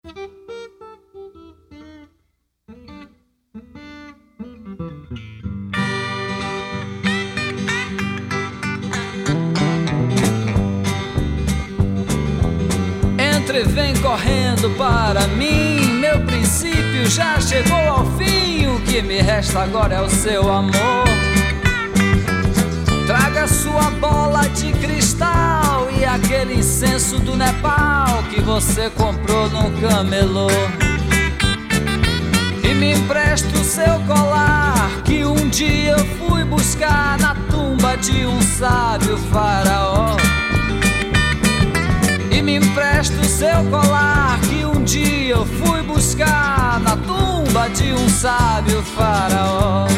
Vem correndo para mim, meu princípio já chegou ao fim. O que me resta agora é o seu amor. Traga sua bola de cristal e aquele incenso do Nepal que você comprou num camelô. E me empreste o seu colar que um dia eu fui buscar na tumba de um sábio faraó. E me empreste o seu colar que um dia eu fui buscar na tumba de um sábio faraó.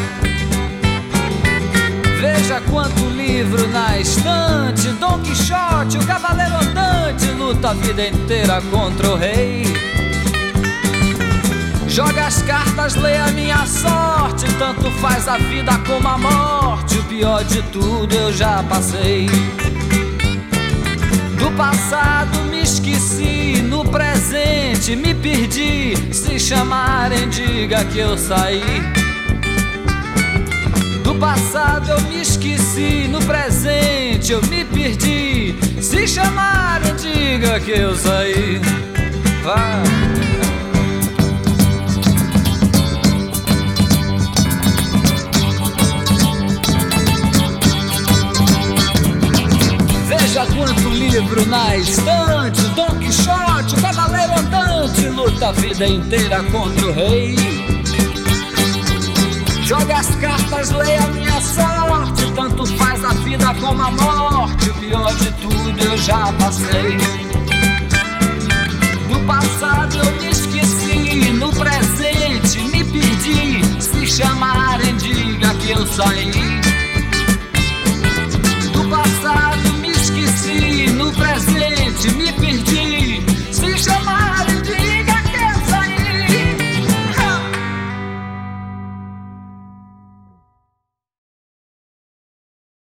Veja quanto livro na estante, Dom Quixote, o cavaleiro andante, luta a vida inteira contra o rei. Joga as cartas, lê a minha sorte, tanto faz a vida como a morte. O pior de tudo eu já passei. Do passado me esqueci, no presente me perdi. Se chamarem, diga que eu saí. Do passado eu me esqueci, no presente eu me perdi. Se chamarem, diga que eu saí. Vai. Veja quanto livro na estante, Dom Quixote, o cavaleiro andante, luta a vida inteira contra o rei. Joga as cartas, leia a minha sorte, tanto faz a vida como a morte. O pior de tudo eu já passei. No passado eu me esqueci, no presente me perdi. Se chamarem, diga que eu saí.